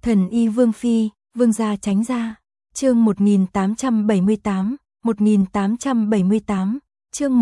Thần y Vương Phi, Vương gia tránh ra. Chương 1878, 1878, chương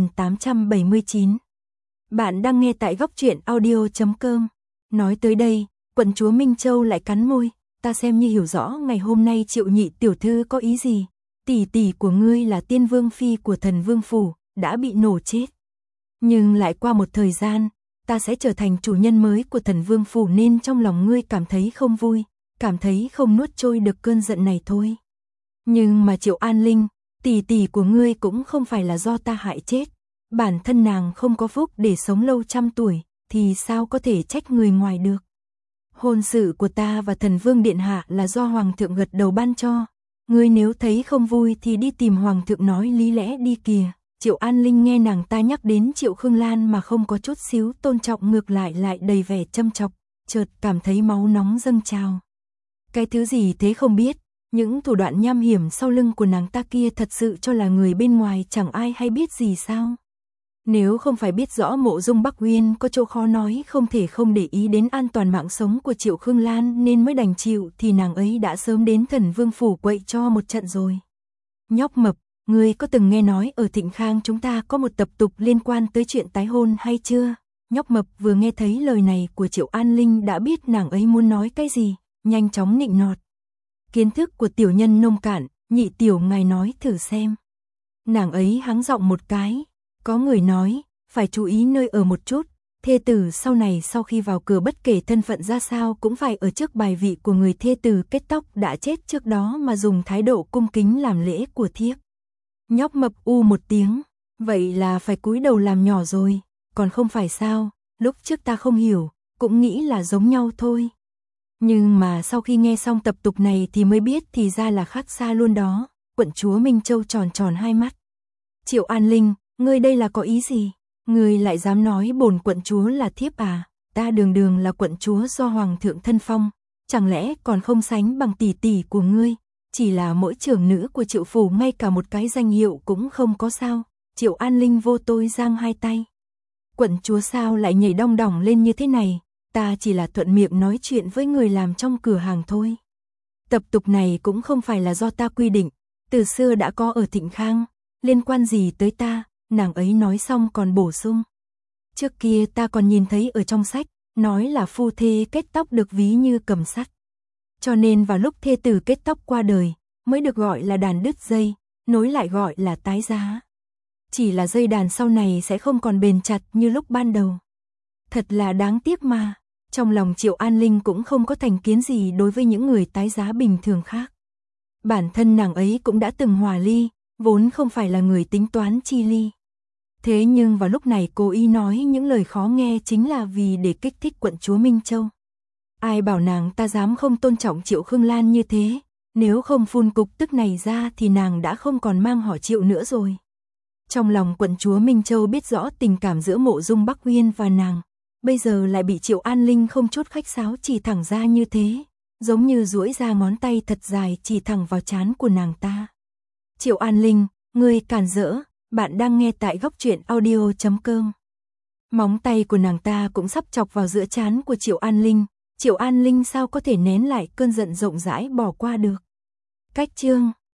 1879. Bạn đang nghe tại góc truyện audio.com. Nói tới đây, quận chúa Minh Châu lại cắn môi, ta xem như hiểu rõ ngày hôm nay Triệu nhị tiểu thư có ý gì. Tỷ tỷ của ngươi là tiên vương phi của thần vương phủ, đã bị nổ chết. Nhưng lại qua một thời gian, ta sẽ trở thành chủ nhân mới của thần vương phủ nên trong lòng ngươi cảm thấy không vui, cảm thấy không nuốt trôi được cơn giận này thôi. Nhưng mà Triệu An Linh, tỷ tỷ của ngươi cũng không phải là do ta hại chết. Bản thân nàng không có phúc để sống lâu trăm tuổi, thì sao có thể trách người ngoài được. Hôn sự của ta và thần vương điện hạ là do hoàng thượng gật đầu ban cho. Ngươi nếu thấy không vui thì đi tìm hoàng thượng nói lý lẽ đi kìa. Triệu An Linh nghe nàng ta nhắc đến Triệu Khương Lan mà không có chút xíu tôn trọng, ngược lại đầy vẻ châm chọc, chợt cảm thấy máu nóng dâng trào. Cái thứ gì thế không biết, những thủ đoạn nham hiểm sau lưng của nàng ta kia thật sự cho là người bên ngoài chẳng ai hay biết gì sao? Nếu không phải biết rõ Mộ Dung Bắc Uyên có chỗ khó nói, không thể không để ý đến an toàn mạng sống của Triệu Khương Lan nên mới đành chịu, thì nàng ấy đã sớm đến thần vương phủ quậy cho một trận rồi. Nhóc mập, ngươi có từng nghe nói ở Thịnh Khang chúng ta có một tập tục liên quan tới chuyện tái hôn hay chưa? Nhóc mập vừa nghe thấy lời này của Triệu An Linh đã biết nàng ấy muốn nói cái gì, nhanh chóng nịnh nọt. Kiến thức của tiểu nhân nông cạn, nhị tiểu ngài nói thử xem. Nàng ấy hắng giọng một cái, có người nói, phải chú ý nơi ở một chút, thê tử sau này sau khi vào cửa bất kể thân phận ra sao cũng phải ở trước bài vị của người thê tử kết tóc đã chết trước đó mà dùng thái độ cung kính làm lễ của thiếp. Nhóc mập u một tiếng, vậy là phải cúi đầu làm nhỏ rồi, còn không phải sao, lúc trước ta không hiểu, cũng nghĩ là giống nhau thôi. Nhưng mà sau khi nghe xong tập tục này thì mới biết thì ra là khác xa luôn đó. Quận chúa Minh Châu tròn tròn hai mắt. Triệu An Linh, ngươi đây là có ý gì? Ngươi lại dám nói bổn quận chúa là thiếp à? Ta đường là quận chúa do hoàng thượng thân phong, chẳng lẽ còn không sánh bằng tỷ tỷ của ngươi? Chỉ là mỗi trưởng nữ của Triệu phủ ngay cả một cái danh hiệu cũng không có sao? Triệu An Linh vô tôi giang hai tay. Quận chúa sao lại nhảy đong đỏng lên như thế này? Ta chỉ là thuận miệng nói chuyện với người làm trong cửa hàng thôi. Tập tục này cũng không phải là do ta quy định, từ xưa đã có ở Thịnh Khang, liên quan gì tới ta? Nàng ấy nói xong còn bổ sung. Trước kia ta còn nhìn thấy ở trong sách, nói là phu thê kết tóc được ví như cầm sắt. Cho nên vào lúc thê tử kết tóc qua đời, mới được gọi là đàn đứt dây, nối lại gọi là tái giá. Chỉ là dây đàn sau này sẽ không còn bền chặt như lúc ban đầu. Thật là đáng tiếc mà. Trong lòng Triệu An Linh cũng không có thành kiến gì đối với những người tái giá bình thường khác. Bản thân nàng ấy cũng đã từng hòa ly, vốn không phải là người tính toán chi ly. Thế nhưng vào lúc này cô y nói những lời khó nghe chính là vì để kích thích quận chúa Minh Châu. Ai bảo nàng ta dám không tôn trọng Triệu Khương Lan như thế, nếu không phun cục tức này ra thì nàng đã không còn mang họ Triệu nữa rồi. Trong lòng quận chúa Minh Châu biết rõ tình cảm giữa Mộ Dung Bắc Uyên và nàng. Bây giờ lại bị Triệu An Linh không chút khách sáo chỉ thẳng ra như thế, giống như duỗi ra ngón tay thật dài chỉ thẳng vào trán của nàng ta. Triệu An Linh, ngươi càn rỡ, bạn đang nghe tại góc truyện audio.com. Móng tay của nàng ta cũng sắp chọc vào giữa trán của Triệu An Linh. Triệu An Linh sao có thể nén lại cơn giận rộng rãi bỏ qua được. Cách chương